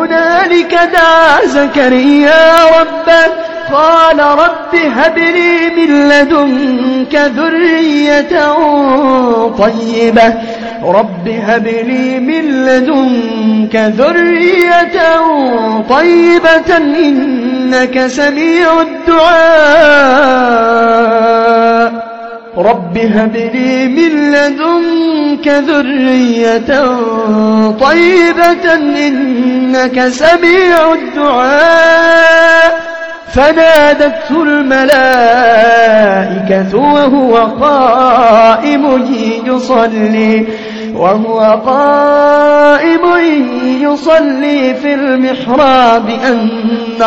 هنالك دعا زكريا ربه قال رب هب لي من لدنك ذرية طيبة رب هب لي من لدنك ذرية طيبة إنك سميع الدعاء رب هب لي من لدنك ذرية طيبة إنك سميع الدعاء فنادته الملائكة وهو قائم يصلي في المحراب أن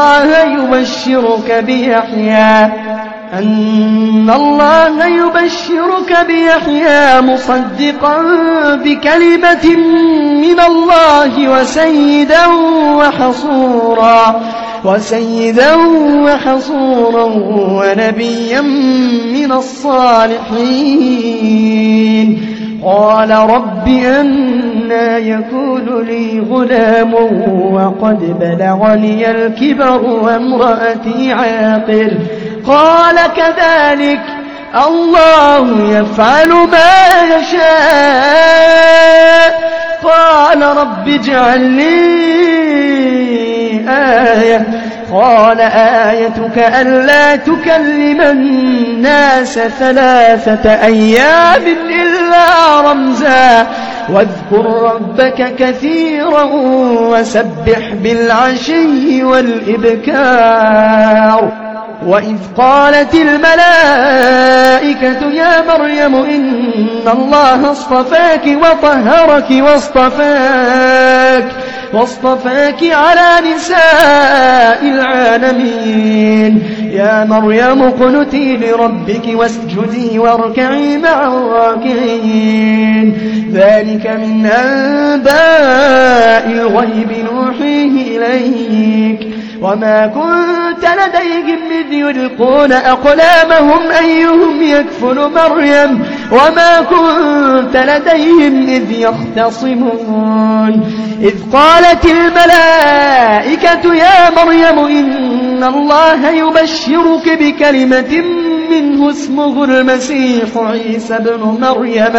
الله يبشرك بيحيى مصدقا بكلمة من الله وسيدا وحصورا ونبيا من الصالحين قال رب أنى يكون لي غلام وقد بلغني الكبر وامرأتي عاقر قال كذلك الله يفعل ما يشاء قال رب اجعل لي آية قال آيتك ألا تكلم الناس 3 أيام إلا رمزا واذكر ربك كثيرا وسبح بالعشي والإبكار وإذ قالت الملائكة يا مريم إن الله اصطفاك وطهرك واصطفاك على نساء العالمين يا مريم اقنتي لربك واسجدي واركعي مع الراكعين ذلك من أنباء الغيب نوحيه إليك وما كنت لديهم إذ يلقون أقلامهم أيهم يكفل مريم وما كنت لديهم إذ يختصمون إذ قالت الملائكة يا مريم إن الله يبشرك بكلمة منه اسمه المسيح عيسى بن مريم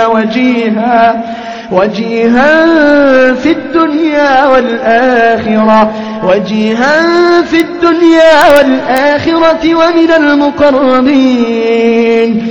وجيها في الدنيا والآخرة ومن المقربين